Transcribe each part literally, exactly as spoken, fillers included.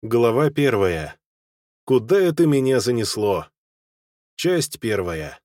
Глава первая. Куда это меня занесло? Часть первая.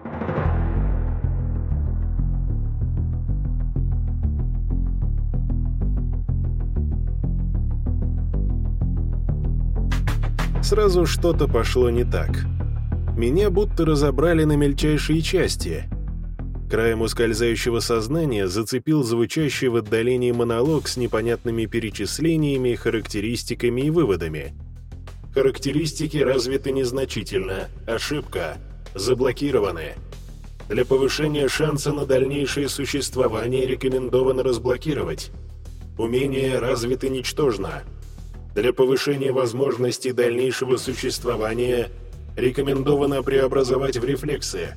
Сразу что-то пошло не так. Меня будто разобрали на мельчайшие части. Краем ускользающего сознания зацепил звучащий в отдалении монолог с непонятными перечислениями, характеристиками и выводами. Характеристики развиты незначительно. Ошибка. Заблокированы. Для повышения шанса на дальнейшее существование рекомендовано разблокировать. Умения развиты ничтожно. Для повышения возможности дальнейшего существования рекомендовано преобразовать в рефлексы.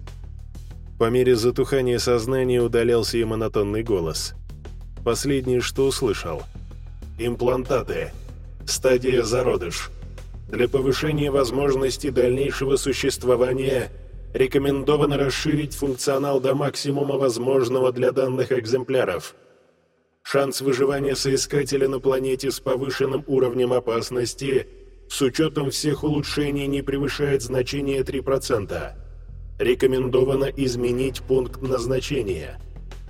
По мере затухания сознания удалялся и монотонный голос. Последнее, что услышал. Имплантаты. Стадия зародыш. Для повышения возможности дальнейшего существования рекомендовано расширить функционал до максимума возможного для данных экземпляров. Шанс выживания соискателя на планете с повышенным уровнем опасности с учетом всех улучшений не превышает значение три процента. Рекомендовано изменить пункт назначения.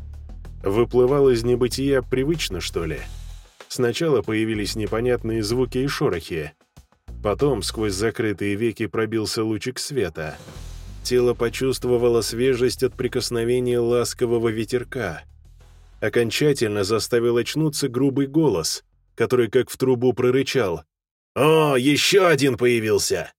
Выплывал из небытия привычно, что ли? Сначала появились непонятные звуки и шорохи. Потом сквозь закрытые веки пробился лучик света. Тело почувствовало свежесть от прикосновения ласкового ветерка. Окончательно заставил очнуться грубый голос, который как в трубу прорычал: «О, еще один появился!»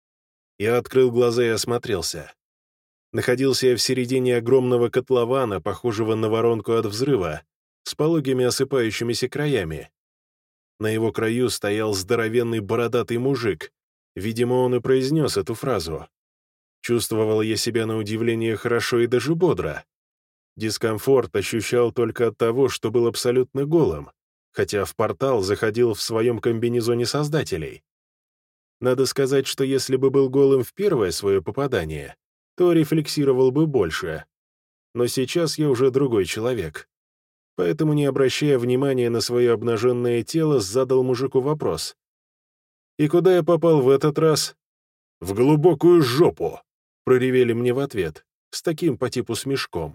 Я открыл глаза и осмотрелся. Находился я в середине огромного котлована, похожего на воронку от взрыва, с пологими осыпающимися краями. На его краю стоял здоровенный бородатый мужик. Видимо, он и произнес эту фразу. Чувствовал я себя на удивление хорошо и даже бодро. Дискомфорт ощущал только от того, что был абсолютно голым, хотя в портал заходил в своем комбинезоне создателей. Надо сказать, что если бы был голым в первое свое попадание, то рефлексировал бы больше. Но сейчас я уже другой человек. Поэтому, не обращая внимания на свое обнаженное тело, задал мужику вопрос. «И куда я попал в этот раз?» «В глубокую жопу!» — проревели мне в ответ, с таким по типу смешком.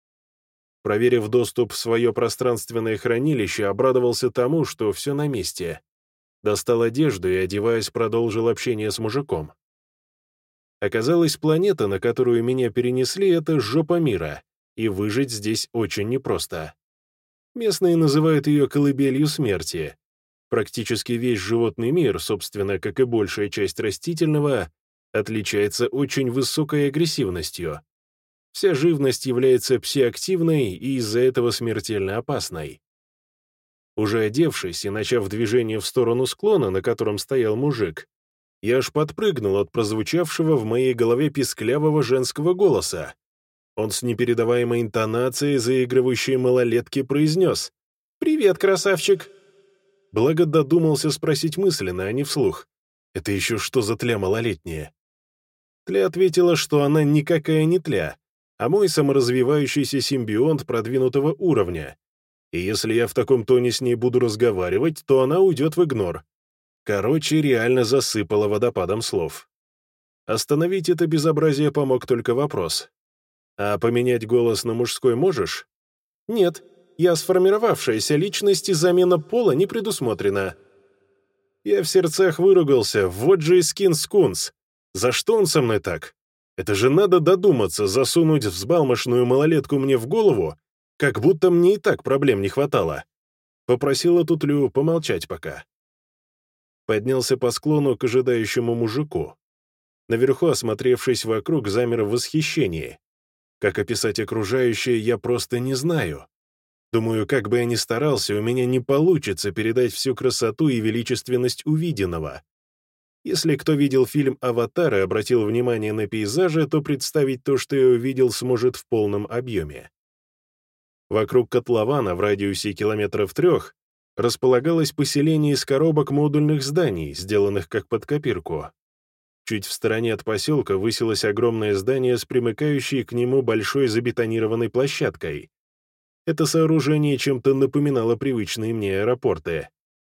Проверив доступ в свое пространственное хранилище, обрадовался тому, что все на месте. Достал одежду и, одеваясь, продолжил общение с мужиком. Оказалось, планета, на которую меня перенесли, — это жопа мира, и выжить здесь очень непросто. Местные называют ее колыбелью смерти. Практически весь животный мир, собственно, как и большая часть растительного, отличается очень высокой агрессивностью. Вся живность является псиактивной и из-за этого смертельно опасной. Уже одевшись и начав движение в сторону склона, на котором стоял мужик, я аж подпрыгнул от прозвучавшего в моей голове писклявого женского голоса. Он с непередаваемой интонацией, заигрывающей малолетки, произнес: «Привет, красавчик!» Благо додумался спросить мысленно, а не вслух. «Это еще что за тля малолетняя?» Тля ответила, что она никакая не тля, а мой саморазвивающийся симбионт продвинутого уровня. И если я в таком тоне с ней буду разговаривать, то она уйдет в игнор. Короче, реально засыпала водопадом слов. Остановить это безобразие помог только вопрос. «А поменять голос на мужской можешь?» «Нет, я сформировавшаяся личность, и замена пола не предусмотрена». Я в сердцах выругался: вот же и скин-скунс. За что он со мной так? Это же надо додуматься засунуть взбалмошную малолетку мне в голову, как будто мне и так проблем не хватало. Попросила Тутлю помолчать пока. Поднялся по склону к ожидающему мужику. Наверху, осмотревшись вокруг, замер в восхищении. Как описать окружающее, я просто не знаю. Думаю, как бы я ни старался, у меня не получится передать всю красоту и величественность увиденного. Если кто видел фильм «Аватар» и обратил внимание на пейзажи, то представить то, что я увидел, сможет в полном объеме. Вокруг котлована в радиусе километров трех располагалось поселение из коробок модульных зданий, сделанных как под копирку. Чуть в стороне от поселка высилось огромное здание с примыкающей к нему большой забетонированной площадкой. Это сооружение чем-то напоминало привычные мне аэропорты.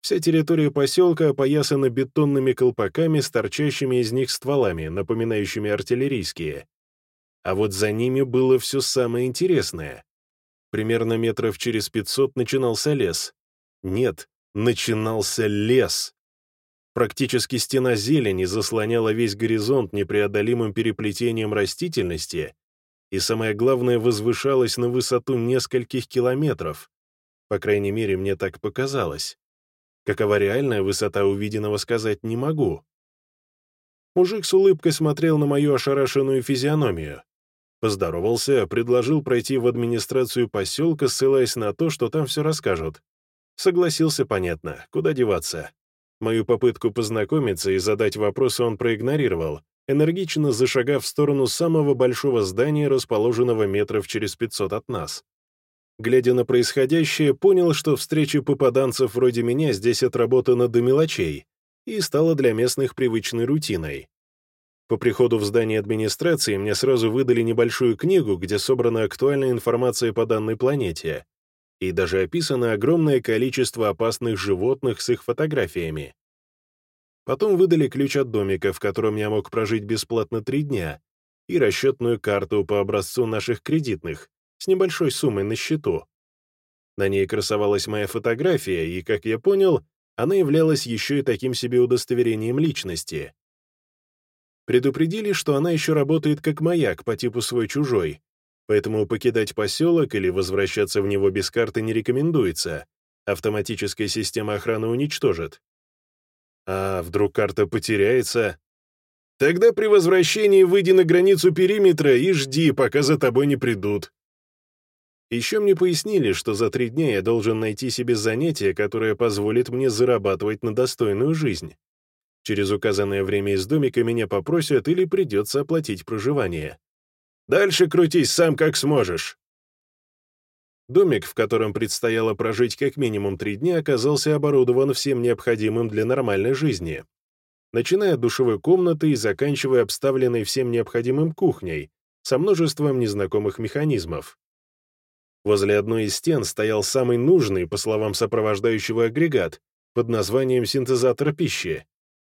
Вся территория поселка опоясана бетонными колпаками с торчащими из них стволами, напоминающими артиллерийские. А вот за ними было все самое интересное. Примерно метров через пятьсот начинался лес. Нет, начинался лес. Практически стена зелени заслоняла весь горизонт непреодолимым переплетением растительности и, самое главное, возвышалась на высоту нескольких километров. По крайней мере, мне так показалось. Какова реальная высота увиденного, сказать не могу. Мужик с улыбкой смотрел на мою ошарашенную физиономию. Поздоровался, предложил пройти в администрацию поселка, ссылаясь на то, что там все расскажут. Согласился, понятно, куда деваться. Мою попытку познакомиться и задать вопросы он проигнорировал, энергично зашагав в сторону самого большого здания, расположенного метров через пятьсот от нас. Глядя на происходящее, понял, что встреча попаданцев вроде меня здесь отработана до мелочей и стала для местных привычной рутиной. По приходу в здание администрации мне сразу выдали небольшую книгу, где собрана актуальная информация по данной планете, и даже описано огромное количество опасных животных с их фотографиями. Потом выдали ключ от домика, в котором я мог прожить бесплатно три дня, и расчетную карту по образцу наших кредитных, с небольшой суммой на счету. На ней красовалась моя фотография, и, как я понял, она являлась еще и таким себе удостоверением личности. Предупредили, что она еще работает как маяк по типу свой-чужой, поэтому покидать поселок или возвращаться в него без карты не рекомендуется. Автоматическая система охраны уничтожит. А вдруг карта потеряется? Тогда при возвращении выйди на границу периметра и жди, пока за тобой не придут. Еще мне пояснили, что за три дня я должен найти себе занятие, которое позволит мне зарабатывать на достойную жизнь. Через указанное время из домика меня попросят или придется оплатить проживание. Дальше крутись сам как сможешь. Домик, в котором предстояло прожить как минимум три дня, оказался оборудован всем необходимым для нормальной жизни, начиная от душевой комнаты и заканчивая обставленной всем необходимым кухней со множеством незнакомых механизмов. Возле одной из стен стоял самый нужный, по словам сопровождающего, агрегат под названием синтезатор пищи.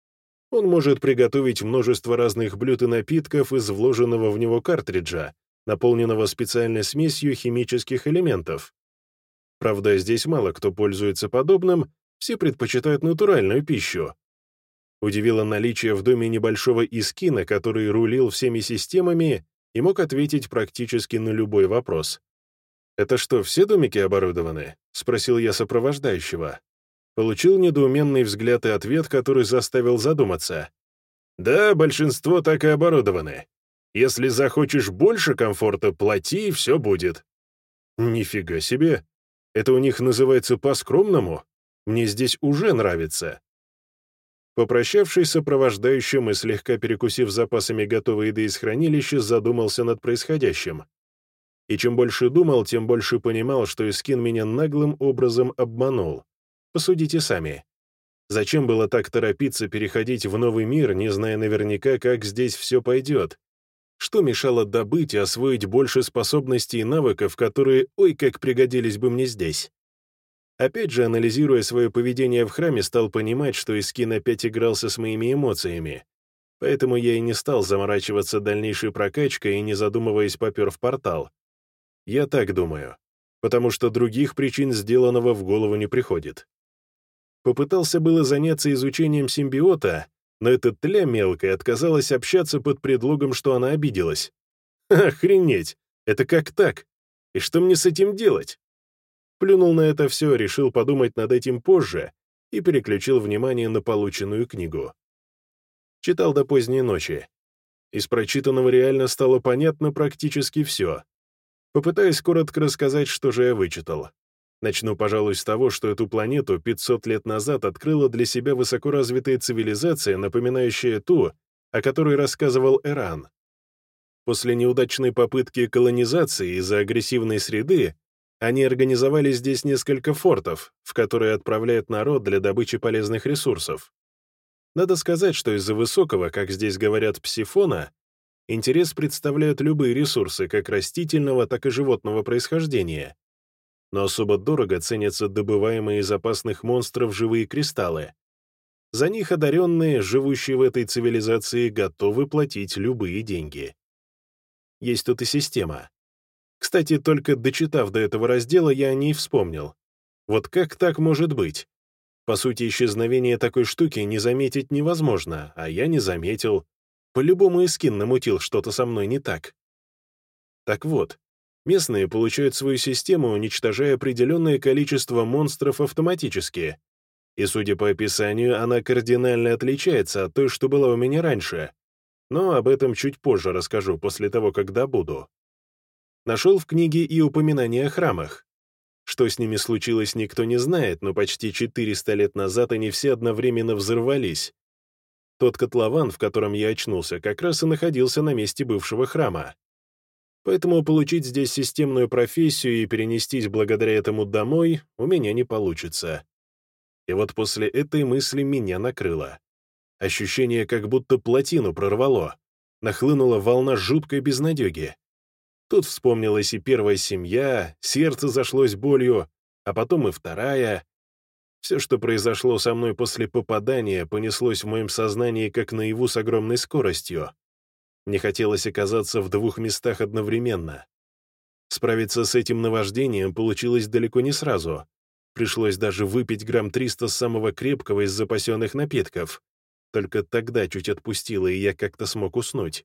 Он может приготовить множество разных блюд и напитков из вложенного в него картриджа, наполненного специальной смесью химических элементов. Правда, здесь мало кто пользуется подобным, все предпочитают натуральную пищу. Удивило наличие в доме небольшого искина, который рулил всеми системами и мог ответить практически на любой вопрос. «Это что, все домики оборудованы?» — спросил я сопровождающего. Получил недоуменный взгляд и ответ, который заставил задуматься. «Да, большинство так и оборудованы. Если захочешь больше комфорта, плати, и все будет». «Нифига себе! Это у них называется по-скромному? Мне здесь уже нравится». Попрощавшись с сопровождающим и слегка перекусив запасами готовой еды из хранилища, задумался над происходящим. И чем больше думал, тем больше понимал, что Искин меня наглым образом обманул. Посудите сами. Зачем было так торопиться переходить в новый мир, не зная наверняка, как здесь все пойдет? Что мешало добыть и освоить больше способностей и навыков, которые, ой, как пригодились бы мне здесь? Опять же, анализируя свое поведение в храме, стал понимать, что Искин опять игрался с моими эмоциями. Поэтому я и не стал заморачиваться дальнейшей прокачкой и, не задумываясь, попер в портал. Я так думаю, потому что других причин сделанного в голову не приходит. Попытался было заняться изучением симбиота, но эта тля мелкая отказалась общаться под предлогом, что она обиделась. Охренеть! Это как так? И что мне с этим делать? Плюнул на это все, решил подумать над этим позже и переключил внимание на полученную книгу. Читал до поздней ночи. Из прочитанного реально стало понятно практически все. Попытаюсь коротко рассказать, что же я вычитал. Начну, пожалуй, с того, что эту планету пятьсот лет назад открыла для себя высокоразвитая цивилизация, напоминающая ту, о которой рассказывал Эран. После неудачной попытки колонизации из-за агрессивной среды они организовали здесь несколько фортов, в которые отправляют народ для добычи полезных ресурсов. Надо сказать, что из-за высокого, как здесь говорят, псифона, интерес представляют любые ресурсы, как растительного, так и животного происхождения. но особо дорого ценятся добываемые из опасных монстров живые кристаллы. За них одаренные, живущие в этой цивилизации, готовы платить любые деньги. Есть тут и система. Кстати, только дочитав до этого раздела, я о ней вспомнил. Вот как так может быть? По сути, исчезновение такой штуки не заметить невозможно, а я не заметил. По-любому Искин намутил что-то со мной не так. Так вот, местные получают свою систему, уничтожая определенное количество монстров автоматически. И, судя по описанию, она кардинально отличается от той, что была у меня раньше. Но об этом чуть позже расскажу, после того, как добуду. Нашел в книге и упоминания о храмах. Что с ними случилось, никто не знает, но почти четыреста лет назад они все одновременно взорвались. Тот котлован, в котором я очнулся, как раз и находился на месте бывшего храма. Поэтому получить здесь системную профессию и перенестись благодаря этому домой у меня не получится. И вот после этой мысли меня накрыло. Ощущение, как будто плотину прорвало. Нахлынула волна жуткой безнадеги. Тут вспомнилась и первая семья, сердце зашлось болью, а потом и вторая. Все, что произошло со мной после попадания, понеслось в моем сознании как наяву с огромной скоростью. Мне хотелось оказаться в двух местах одновременно. Справиться с этим наваждением получилось далеко не сразу. Пришлось даже выпить грамм триста самого крепкого из запасенных напитков. Только тогда чуть отпустило, и я как-то смог уснуть.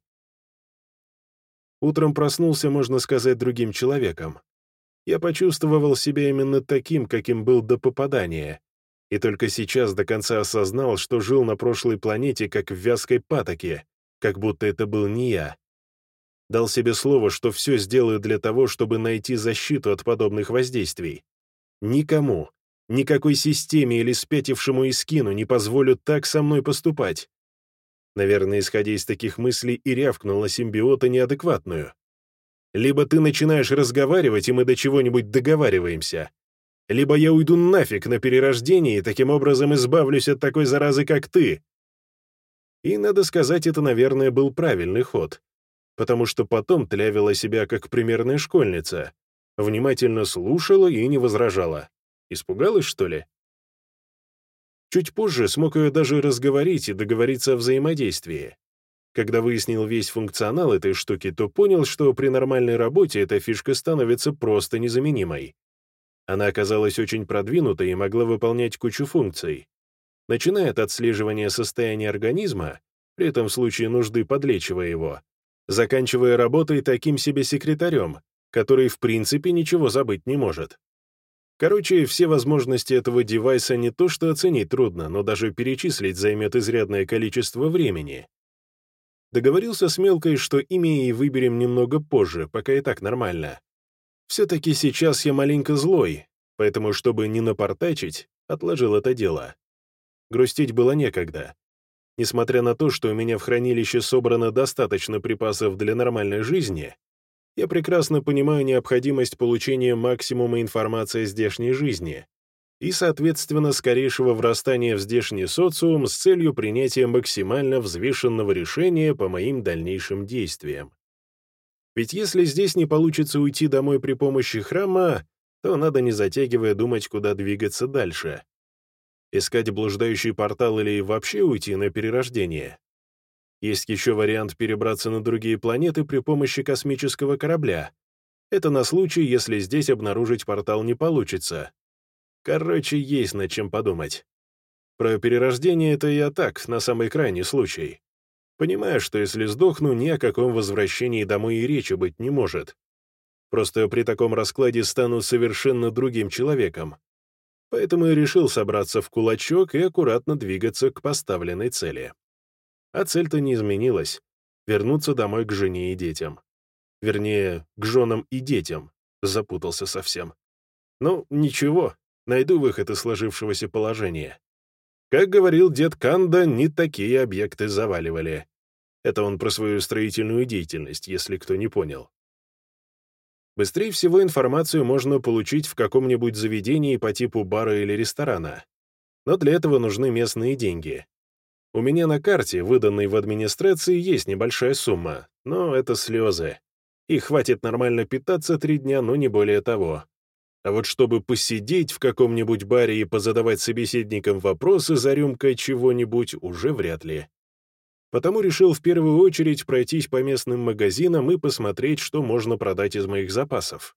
Утром проснулся, можно сказать, другим человеком. Я почувствовал себя именно таким, каким был до попадания, и только сейчас до конца осознал, что жил на прошлой планете как в вязкой патоке, как будто это был не я. Дал себе слово, что все сделаю для того, чтобы найти защиту от подобных воздействий. Никому, никакой системе или спятившему Искину не позволю так со мной поступать. Наверное, исходя из таких мыслей, и рявкнул на симбиота неадекватную. Либо ты начинаешь разговаривать, и мы до чего-нибудь договариваемся, либо я уйду нафиг на перерождение и таким образом избавлюсь от такой заразы, как ты. И, надо сказать, это, наверное, был правильный ход, потому что потом тлявила себя как примерная школьница, внимательно слушала и не возражала. Испугалась, что ли? Чуть позже смог ее даже разговорить и договориться о взаимодействии. Когда выяснил весь функционал этой штуки, то понял, что при нормальной работе эта фишка становится просто незаменимой. Она оказалась очень продвинутой и могла выполнять кучу функций. Начиная от отслеживания состояния организма, при этом в случае нужды подлечивая его, заканчивая работой таким себе секретарем, который в принципе ничего забыть не может. Короче, все возможности этого девайса не то что оценить трудно, но даже перечислить займет изрядное количество времени. Договорился с Мелкой, что имя ей выберем немного позже, пока и так нормально. Все-таки сейчас я маленько злой, поэтому, чтобы не напортачить, отложил это дело. Грустить было некогда. Несмотря на то, что у меня в хранилище собрано достаточно припасов для нормальной жизни, я прекрасно понимаю необходимость получения максимума информации о здешней жизни и, соответственно, скорейшего врастания в здешний социум с целью принятия максимально взвешенного решения по моим дальнейшим действиям. Ведь если здесь не получится уйти домой при помощи храма, то надо, не затягивая, думать, куда двигаться дальше. Искать блуждающий портал или вообще уйти на перерождение. Есть еще вариант перебраться на другие планеты при помощи космического корабля. Это на случай, если здесь обнаружить портал не получится. Короче, есть над чем подумать. Про перерождение это я так, на самый крайний случай. Понимаю, что если сдохну, ни о каком возвращении домой и речи быть не может. Просто при таком раскладе стану совершенно другим человеком. Поэтому и решил собраться в кулачок и аккуратно двигаться к поставленной цели. А цель-то не изменилась — вернуться домой к жене и детям. Вернее, к женам и детям. Запутался совсем. Ну, ничего, найду выход из сложившегося положения. Как говорил дед Канда, не такие объекты заваливали. Это он про свою строительную деятельность, если кто не понял. Быстрее всего информацию можно получить в каком-нибудь заведении по типу бара или ресторана. Но для этого нужны местные деньги. У меня на карте, выданной в администрации, есть небольшая сумма, но это слезы. Их хватит нормально питаться три дня, но не более того. А вот чтобы посидеть в каком-нибудь баре и позадавать собеседникам вопросы за рюмкой чего-нибудь, уже вряд ли. Потому решил в первую очередь пройтись по местным магазинам и посмотреть, что можно продать из моих запасов.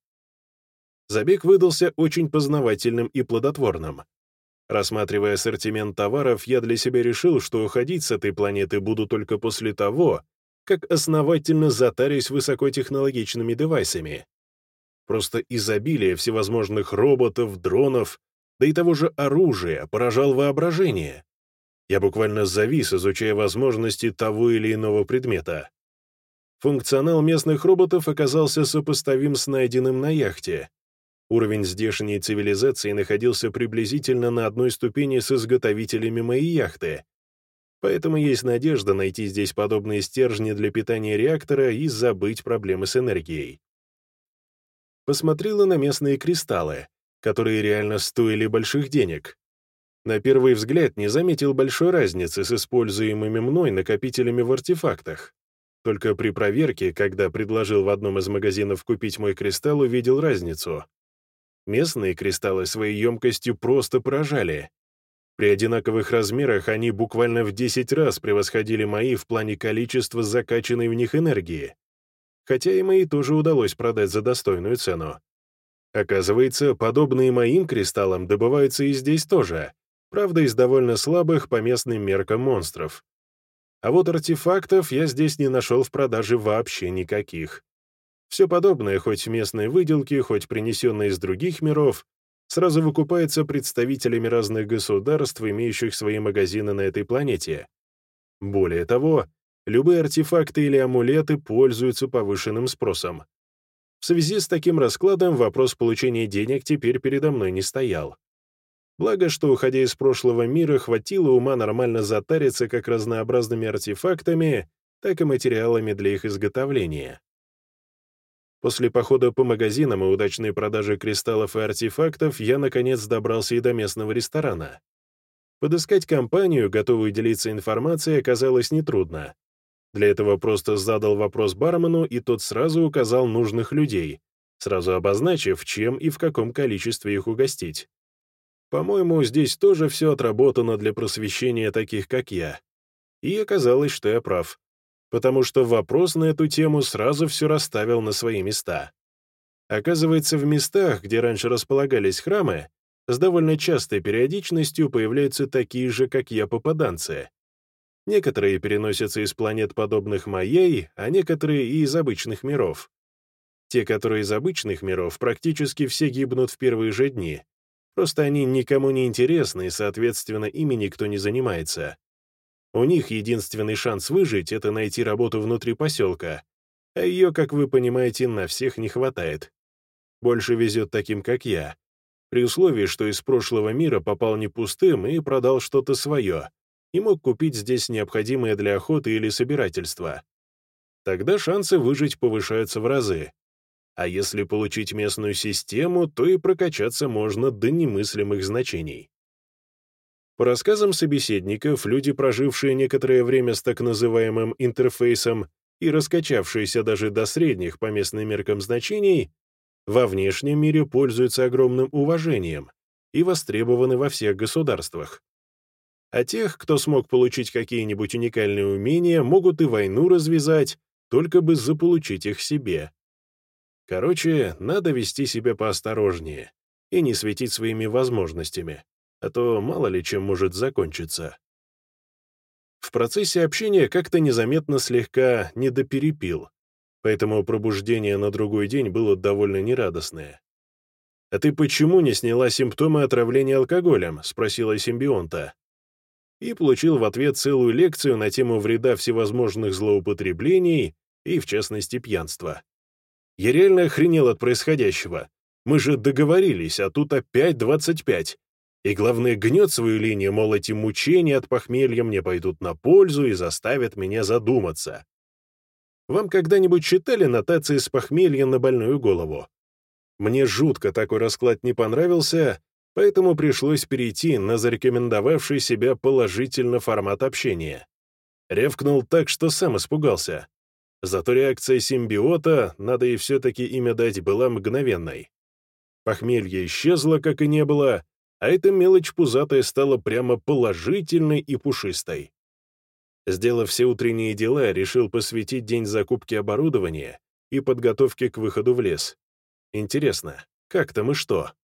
Забег выдался очень познавательным и плодотворным. Рассматривая ассортимент товаров, я для себя решил, что уходить с этой планеты буду только после того, как основательно затарюсь высокотехнологичными девайсами. Просто изобилие всевозможных роботов, дронов, да и того же оружия поражал воображение. Я буквально завис, изучая возможности того или иного предмета. Функционал местных роботов оказался сопоставим с найденным на яхте. Уровень здешней цивилизации находился приблизительно на одной ступени с изготовителями моей яхты. Поэтому есть надежда найти здесь подобные стержни для питания реактора и забыть проблемы с энергией. Посмотрела на местные кристаллы, которые реально стоили больших денег. На первый взгляд не заметил большой разницы с используемыми мной накопителями в артефактах. Только при проверке, когда предложил в одном из магазинов купить мой кристалл, увидел разницу. Местные кристаллы своей емкостью просто поражали. При одинаковых размерах они буквально в десять раз превосходили мои в плане количества закачанной в них энергии. Хотя и мои тоже удалось продать за достойную цену. Оказывается, подобные моим кристаллам добываются и здесь тоже, правда, из довольно слабых по местным меркам монстров. А вот артефактов я здесь не нашел в продаже вообще никаких. Все подобное, хоть местные выделки, хоть принесенные из других миров, сразу выкупается представителями разных государств, имеющих свои магазины на этой планете. Более того, любые артефакты или амулеты пользуются повышенным спросом. В связи с таким раскладом вопрос получения денег теперь передо мной не стоял. Благо, что, уходя из прошлого мира, хватило ума нормально затариться как разнообразными артефактами, так и материалами для их изготовления. После похода по магазинам и удачной продажи кристаллов и артефактов я, наконец, добрался и до местного ресторана. Подыскать компанию, готовую делиться информацией, оказалось нетрудно. Для этого просто задал вопрос бармену, и тот сразу указал нужных людей, сразу обозначив, чем и в каком количестве их угостить. По-моему, здесь тоже все отработано для просвещения таких, как я. И оказалось, что я прав, потому что вопрос на эту тему сразу все расставил на свои места. Оказывается, в местах, где раньше располагались храмы, с довольно частой периодичностью появляются такие же, как я, попаданцы. Некоторые переносятся из планет, подобных моей, а некоторые и из обычных миров. Те, которые из обычных миров, практически все гибнут в первые же дни. Просто они никому не интересны, и, соответственно, ими никто не занимается. У них единственный шанс выжить — это найти работу внутри поселка, а ее, как вы понимаете, на всех не хватает. Больше везет таким, как я, при условии, что из прошлого мира попал не пустым и продал что-то свое, и мог купить здесь необходимое для охоты или собирательства. Тогда шансы выжить повышаются в разы. А если получить местную систему, то и прокачаться можно до немыслимых значений. По рассказам собеседников, люди, прожившие некоторое время с так называемым интерфейсом и раскачавшиеся даже до средних по местным меркам значений, во внешнем мире пользуются огромным уважением и востребованы во всех государствах. А тех, кто смог получить какие-нибудь уникальные умения, могут и войну развязать, только бы заполучить их себе. Короче, надо вести себя поосторожнее и не светить своими возможностями, а то мало ли чем может закончиться. В процессе общения как-то незаметно слегка недоперепил, поэтому пробуждение на другой день было довольно нерадостное. «А ты почему не сняла симптомы отравления алкоголем?» — спросила симбионта. И получил в ответ целую лекцию на тему вреда всевозможных злоупотреблений и, в частности, пьянства. Я реально охренел от происходящего. Мы же договорились, а тут опять двадцать пять. И главное, гнет свою линию, мол, эти мучения от похмелья мне пойдут на пользу и заставят меня задуматься. Вам когда-нибудь читали нотации с похмелья на больную голову? Мне жутко такой расклад не понравился, поэтому пришлось перейти на зарекомендовавший себя положительно формат общения. Рявкнул так, что сам испугался. Зато реакция симбиота, надо и все-таки имя дать, была мгновенной. Похмелье исчезло, как и не было, а эта мелочь пузатая стала прямо положительной и пушистой. Сделав все утренние дела, решил посвятить день закупке оборудования и подготовке к выходу в лес. Интересно, как там и что?